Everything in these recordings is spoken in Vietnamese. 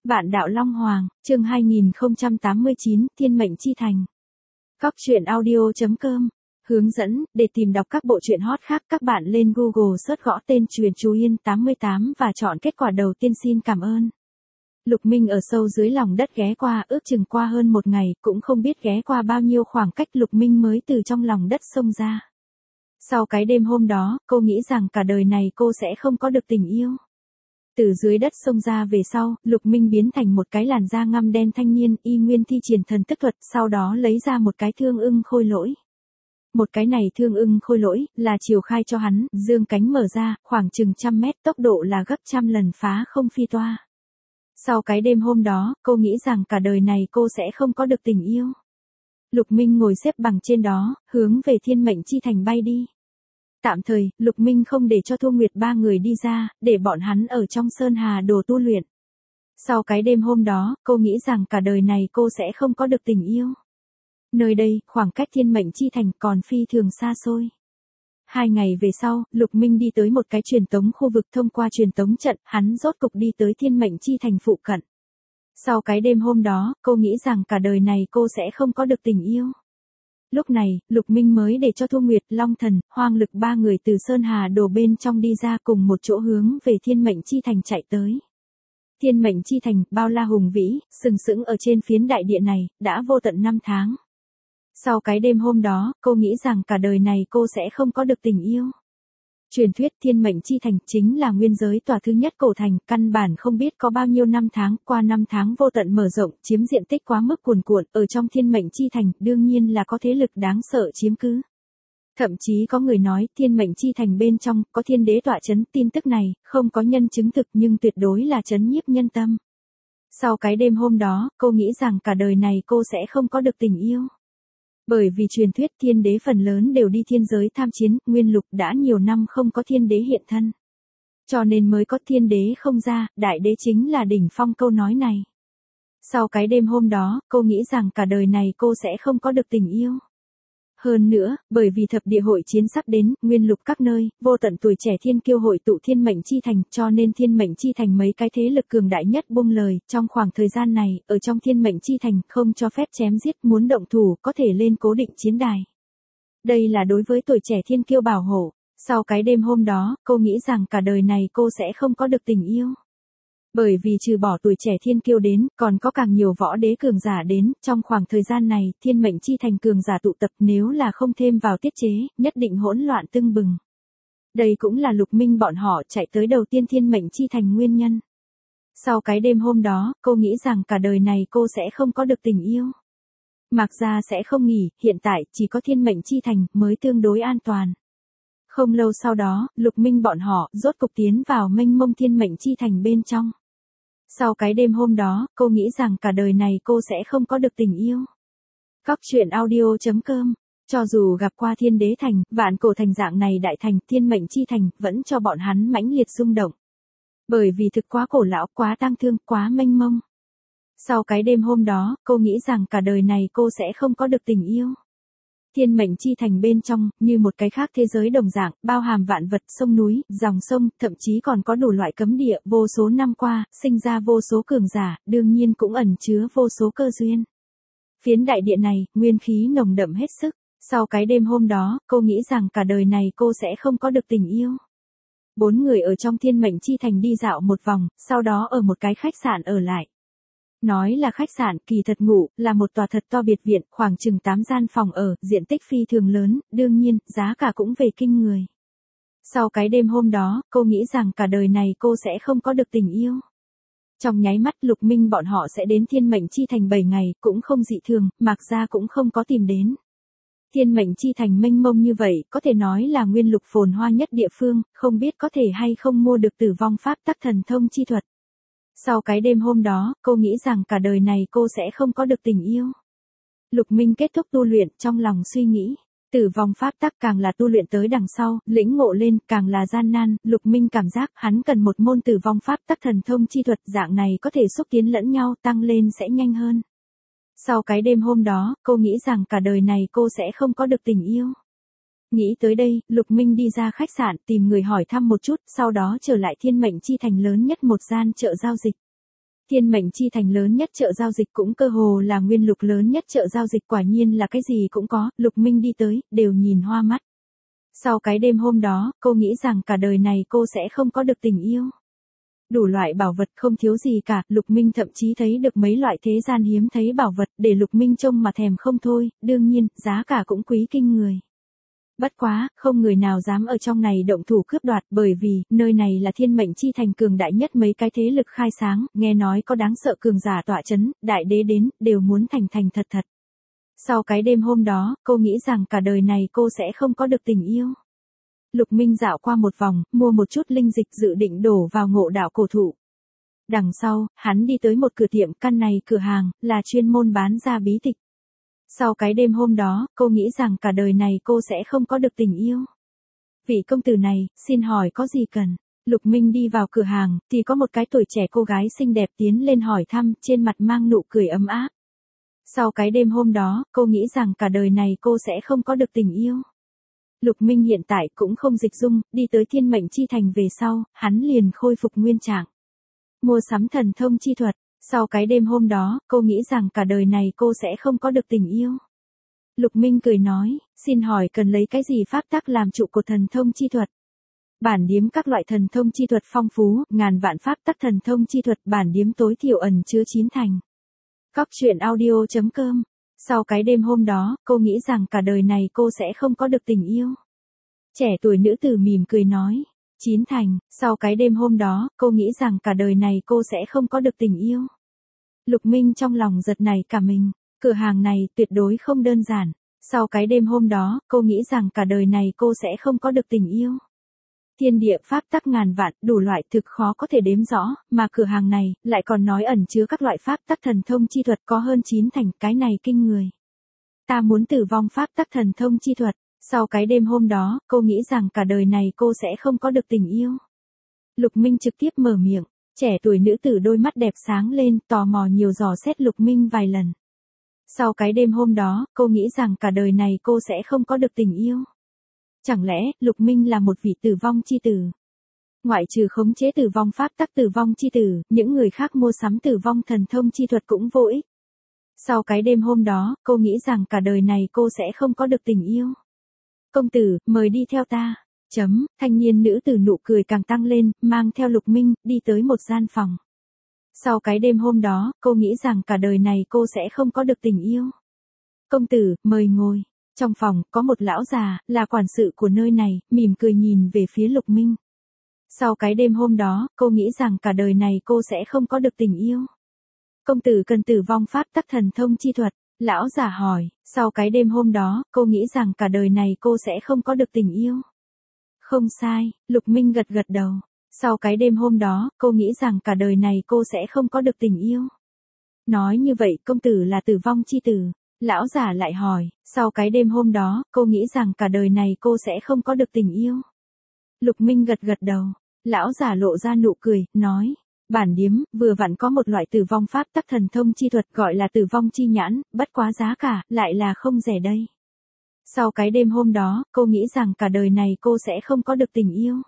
Vạn đạo Long Hoàng, chương 2089, Thiên mệnh chi thành. Góc truyện audio.com. Hướng dẫn, để tìm đọc các bộ truyện hot khác các bạn lên Google search gõ tên Truyện Chú Yên 88 và chọn kết quả đầu tiên. Xin cảm ơn. Lục Minh ở sâu dưới lòng đất ghé qua, ước chừng qua hơn một ngày, cũng không biết ghé qua bao nhiêu khoảng cách Lục Minh mới từ trong lòng đất xông ra. Sau cái đêm hôm đó, cô nghĩ rằng cả đời này cô sẽ không có được tình yêu. Từ dưới đất xông ra về sau, Lục Minh biến thành một cái làn da ngăm đen thanh niên, y nguyên thi triển thần tức thuật, sau đó lấy ra một cái thương ưng khôi lỗi. Một cái này thương ưng khôi lỗi, là chiều khai cho hắn, dương cánh mở ra, khoảng chừng 100 mét, tốc độ là gấp 100 lần phá không phi toa. Sau cái đêm hôm đó, cô nghĩ rằng cả đời này cô sẽ không có được tình yêu. Lục Minh ngồi xếp bằng trên đó, hướng về Thiên mệnh chi thành bay đi. Tạm thời, Lục Minh không để cho Thu Nguyệt ba người đi ra, để bọn hắn ở trong Sơn Hà Đồ tu luyện. Sau cái đêm hôm đó, cô nghĩ rằng cả đời này cô sẽ không có được tình yêu. Nơi đây, khoảng cách Thiên mệnh chi thành còn phi thường xa xôi. 2 ngày về sau, Lục Minh đi tới một cái truyền tống khu vực, thông qua truyền tống trận, hắn rốt cục đi tới Thiên mệnh chi thành phụ cận. Sau cái đêm hôm đó, cô nghĩ rằng cả đời này cô sẽ không có được tình yêu. Lúc này, Lục Minh mới để cho Thu Nguyệt, Long Thần, Hoang Lực ba người từ Sơn Hà Đồ bên trong đi ra cùng một chỗ hướng về Thiên mệnh chi thành chạy tới. Thiên mệnh chi thành, bao la hùng vĩ, sừng sững ở trên phiến đại địa này, đã vô tận 5 tháng. Sau cái đêm hôm đó, cô nghĩ rằng cả đời này cô sẽ không có được tình yêu. Truyền thuyết Thiên mệnh chi thành chính là nguyên giới tòa thứ nhất cổ thành, căn bản không biết có bao nhiêu năm tháng, qua 5 tháng vô tận mở rộng, chiếm diện tích quá mức cuồn cuộn, ở trong Thiên mệnh chi thành, đương nhiên là có thế lực đáng sợ chiếm cứ. Thậm chí có người nói, Thiên mệnh chi thành bên trong, có thiên đế tọa chấn, tin tức này, không có nhân chứng thực nhưng tuyệt đối là chấn nhiếp nhân tâm. Sau cái đêm hôm đó, cô nghĩ rằng cả đời này cô sẽ không có được tình yêu. Bởi vì truyền thuyết thiên đế phần lớn đều đi thiên giới tham chiến, Nguyên Lục đã nhiều năm không có thiên đế hiện thân. Cho nên mới có thiên đế không ra, đại đế chính là đỉnh phong câu nói này. Sau cái đêm hôm đó, cô nghĩ rằng cả đời này cô sẽ không có được tình yêu. Hơn nữa, bởi vì thập địa hội chiến sắp đến, Nguyên Lục các nơi, vô tận tuổi trẻ thiên kiêu hội tụ Thiên mệnh chi thành, cho nên Thiên mệnh chi thành mấy cái thế lực cường đại nhất buông lời, trong khoảng thời gian này, ở trong Thiên mệnh chi thành, không cho phép chém giết, muốn động thủ, có thể lên cố định chiến đài. Đây là đối với tuổi trẻ thiên kiêu bảo hộ. Sau cái đêm hôm đó, cô nghĩ rằng cả đời này cô sẽ không có được tình yêu. Bởi vì trừ bỏ tuổi trẻ thiên kiêu đến, còn có càng nhiều võ đế cường giả đến, trong khoảng thời gian này, Thiên mệnh chi thành cường giả tụ tập, nếu là không thêm vào tiết chế, nhất định hỗn loạn tưng bừng. Đây cũng là Lục Minh bọn họ chạy tới đầu tiên Thiên mệnh chi thành nguyên nhân. Sau cái đêm hôm đó, cô nghĩ rằng cả đời này cô sẽ không có được tình yêu. Mạc Gia sẽ không nghỉ, hiện tại chỉ có Thiên mệnh chi thành mới tương đối an toàn. Không lâu sau đó, Lục Minh bọn họ rốt cục tiến vào mênh mông Thiên mệnh chi thành bên trong. Sau cái đêm hôm đó, cô nghĩ rằng cả đời này cô sẽ không có được tình yêu. Góc truyện audio.com. Cho dù gặp qua Thiên đế thành, vạn cổ thành dạng này đại thành, Thiên mệnh chi thành, vẫn cho bọn hắn mãnh liệt rung động. Bởi vì thực quá cổ lão, quá tang thương, quá mênh mông. Sau cái đêm hôm đó, cô nghĩ rằng cả đời này cô sẽ không có được tình yêu. Thiên mệnh chi thành bên trong, như một cái khác thế giới đồng dạng, bao hàm vạn vật, sông núi, dòng sông, thậm chí còn có đủ loại cấm địa, vô số năm qua, sinh ra vô số cường giả, đương nhiên cũng ẩn chứa vô số cơ duyên. Phiến đại địa này, nguyên khí nồng đậm hết sức. Sau cái đêm hôm đó, cô nghĩ rằng cả đời này cô sẽ không có được tình yêu. 4 người ở trong Thiên mệnh chi thành đi dạo một vòng, sau đó ở một cái khách sạn ở lại. Nói là khách sạn, kỳ thật ngủ, là một tòa thật to biệt viện, khoảng chừng 8 gian phòng ở, diện tích phi thường lớn, đương nhiên, giá cả cũng về kinh người. Sau cái đêm hôm đó, cô nghĩ rằng cả đời này cô sẽ không có được tình yêu. Trong nháy mắt Lục Minh bọn họ sẽ đến Thiên mệnh chi thành 7 ngày, cũng không dị thường, Mạc Gia cũng không có tìm đến. Thiên mệnh chi thành mênh mông như vậy, có thể nói là Nguyên Lục phồn hoa nhất địa phương, không biết có thể hay không mua được Tử vong pháp tắc thần thông chi thuật. Sau cái đêm hôm đó, cô nghĩ rằng cả đời này cô sẽ không có được tình yêu. Lục Minh kết thúc tu luyện, trong lòng suy nghĩ, Tử vong pháp tắc càng là tu luyện tới đằng sau, lĩnh ngộ lên, càng là gian nan, Lục Minh cảm giác hắn cần một môn Tử vong pháp tắc thần thông chi thuật, dạng này có thể xúc tiến lẫn nhau, tăng lên sẽ nhanh hơn. Sau cái đêm hôm đó, cô nghĩ rằng cả đời này cô sẽ không có được tình yêu. Nghĩ tới đây, Lục Minh đi ra khách sạn tìm người hỏi thăm một chút, sau đó trở lại Thiên mệnh chi thành lớn nhất một gian chợ giao dịch. Thiên mệnh chi thành lớn nhất chợ giao dịch cũng cơ hồ là nguyên lục lớn nhất chợ giao dịch, quả nhiên là cái gì cũng có, Lục Minh đi tới, đều nhìn hoa mắt. Sau cái đêm hôm đó, cô nghĩ rằng cả đời này cô sẽ không có được tình yêu. Đủ loại bảo vật không thiếu gì cả, Lục Minh thậm chí thấy được mấy loại thế gian hiếm thấy bảo vật để Lục Minh trông mà thèm không thôi, đương nhiên, giá cả cũng quý kinh người. Bất quá, không người nào dám ở trong này động thủ cướp đoạt, bởi vì, nơi này là thiên mệnh chi thành cường đại nhất mấy cái thế lực khai sáng, nghe nói có đáng sợ cường giả tọa chấn, đại đế đến, đều muốn thành thành thật thật. Sau cái đêm hôm đó, cô nghĩ rằng cả đời này cô sẽ không có được tình yêu. Lục Minh dạo qua một vòng, mua một chút linh dịch dự định đổ vào Ngộ Đạo cổ thụ. Đằng sau, hắn đi tới một cửa tiệm, căn này cửa hàng, là chuyên môn bán ra bí tịch. Sau cái đêm hôm đó, cô nghĩ rằng cả đời này cô sẽ không có được tình yêu. Vị công tử này, xin hỏi có gì cần? Lục Minh đi vào cửa hàng, thì có một cái tuổi trẻ cô gái xinh đẹp tiến lên hỏi thăm, trên mặt mang nụ cười ấm áp. Sau cái đêm hôm đó, cô nghĩ rằng cả đời này cô sẽ không có được tình yêu. Lục Minh hiện tại cũng không dịch dung, đi tới thiên mệnh chi thành về sau, hắn liền khôi phục nguyên trạng. Mua sắm thần thông chi thuật. Sau cái đêm hôm đó, cô nghĩ rằng cả đời này cô sẽ không có được tình yêu. Lục Minh cười nói, xin hỏi cần lấy cái gì pháp tắc làm trụ cột thần thông chi thuật? Bản điếm các loại thần thông chi thuật phong phú, ngàn vạn pháp tắc thần thông chi thuật, bản điếm tối thiểu ẩn chứa 9 thành. Cóc.audio.com. Sau cái đêm hôm đó, cô nghĩ rằng cả đời này cô sẽ không có được tình yêu. Trẻ tuổi nữ tử mỉm cười nói, 9 thành, sau cái đêm hôm đó, cô nghĩ rằng cả đời này cô sẽ không có được tình yêu. Lục Minh trong lòng giật nảy cả mình, cửa hàng này tuyệt đối không đơn giản. Sau cái đêm hôm đó, cô nghĩ rằng cả đời này cô sẽ không có được tình yêu. Thiên địa pháp tắc ngàn vạn, đủ loại thực khó có thể đếm rõ, mà cửa hàng này, lại còn nói ẩn chứa các loại pháp tắc thần thông chi thuật có hơn 9 thành, cái này kinh người. Ta muốn tử vong pháp tắc thần thông chi thuật. Sau cái đêm hôm đó, cô nghĩ rằng cả đời này cô sẽ không có được tình yêu. Lục Minh trực tiếp mở miệng, trẻ tuổi nữ tử đôi mắt đẹp sáng lên, tò mò nhiều dò xét Lục Minh vài lần. Sau cái đêm hôm đó, cô nghĩ rằng cả đời này cô sẽ không có được tình yêu. Chẳng lẽ, Lục Minh là một vị tử vong chi tử? Ngoại trừ khống chế tử vong pháp tắc tử vong chi tử, những người khác mua sắm tử vong thần thông chi thuật cũng vô ích. Sau cái đêm hôm đó, cô nghĩ rằng cả đời này cô sẽ không có được tình yêu. Công tử, mời đi theo ta. Thanh niên nữ tử nụ cười càng tăng lên, mang theo Lục Minh, đi tới một gian phòng. Sau cái đêm hôm đó, cô nghĩ rằng cả đời này cô sẽ không có được tình yêu. Công tử, mời ngồi. Trong phòng, có một lão già, là quản sự của nơi này, mỉm cười nhìn về phía Lục Minh. Sau cái đêm hôm đó, cô nghĩ rằng cả đời này cô sẽ không có được tình yêu. Công tử cần tử vong pháp tắc thần thông chi thuật. Lão già hỏi, sau cái đêm hôm đó, cô nghĩ rằng cả đời này cô sẽ không có được tình yêu. Không sai, Lục Minh gật gật đầu. Sau cái đêm hôm đó, cô nghĩ rằng cả đời này cô sẽ không có được tình yêu. Nói như vậy, công tử là tử vong chi tử. Lão già lại hỏi, sau cái đêm hôm đó, cô nghĩ rằng cả đời này cô sẽ không có được tình yêu. Lục Minh gật gật đầu. Lão già lộ ra nụ cười, nói, bản điếm, vừa vặn có một loại tử vong pháp tắc thần thông chi thuật gọi là tử vong chi nhãn, bất quá giá cả, lại là không rẻ đây. Sau cái đêm hôm đó, cô nghĩ rằng cả đời này cô sẽ không có được tình yêu.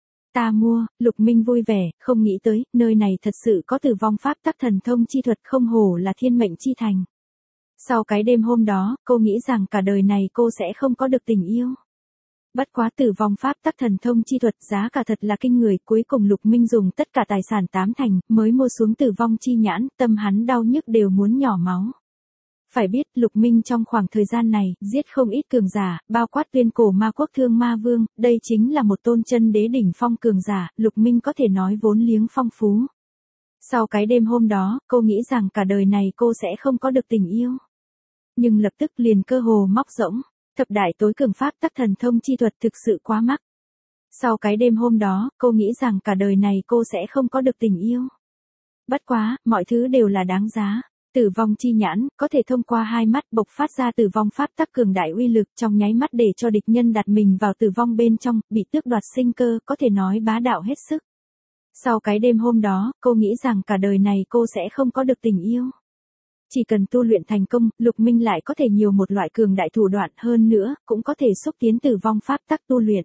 Ta mua, Lục Minh vui vẻ, không nghĩ tới, nơi này thật sự có tử vong pháp tắc thần thông chi thuật, không hổ là thiên mệnh chi thành. Sau cái đêm hôm đó, cô nghĩ rằng cả đời này cô sẽ không có được tình yêu. Bất quá tử vong pháp tắc thần thông chi thuật, giá cả thật là kinh người, cuối cùng Lục Minh dùng tất cả tài sản 8 thành, mới mua xuống tử vong chi nhãn, tâm hắn đau nhức đều muốn nhỏ máu. Phải biết, Lục Minh trong khoảng thời gian này, giết không ít cường giả, bao quát Tuyên Cổ Ma Quốc Thương Ma Vương, đây chính là một tôn chân đế đỉnh phong cường giả, Lục Minh có thể nói vốn liếng phong phú. Sau cái đêm hôm đó, cô nghĩ rằng cả đời này cô sẽ không có được tình yêu. Nhưng lập tức liền cơ hồ móc rỗng, thập đại tối cường pháp tắc thần thông chi thuật thực sự quá mắc. Sau cái đêm hôm đó, cô nghĩ rằng cả đời này cô sẽ không có được tình yêu. Bất quá, mọi thứ đều là đáng giá. Tử vong chi nhãn, có thể thông qua hai mắt bộc phát ra tử vong pháp tắc cường đại uy lực trong nháy mắt để cho địch nhân đặt mình vào tử vong bên trong, bị tước đoạt sinh cơ, có thể nói bá đạo hết sức. Sau cái đêm hôm đó, cô nghĩ rằng cả đời này cô sẽ không có được tình yêu. Chỉ cần tu luyện thành công, Lục Minh lại có thể nhiều một loại cường đại thủ đoạn hơn nữa, cũng có thể xúc tiến tử vong pháp tắc tu luyện.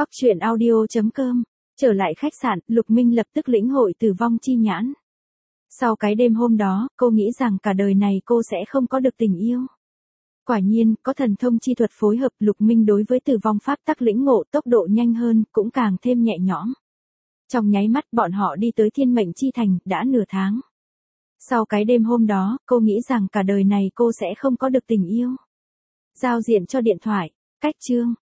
Cóc.audio.com. Trở lại khách sạn, Lục Minh lập tức lĩnh hội tử vong chi nhãn. Sau cái đêm hôm đó, cô nghĩ rằng cả đời này cô sẽ không có được tình yêu. Quả nhiên, có thần thông chi thuật phối hợp, Lục Minh đối với tử vong pháp tắc lĩnh ngộ tốc độ nhanh hơn, cũng càng thêm nhẹ nhõm. Trong nháy mắt bọn họ đi tới Thiên Mệnh Chi Thành, đã nửa tháng. Sau cái đêm hôm đó, cô nghĩ rằng cả đời này cô sẽ không có được tình yêu. Giao diện cho điện thoại, cách chương.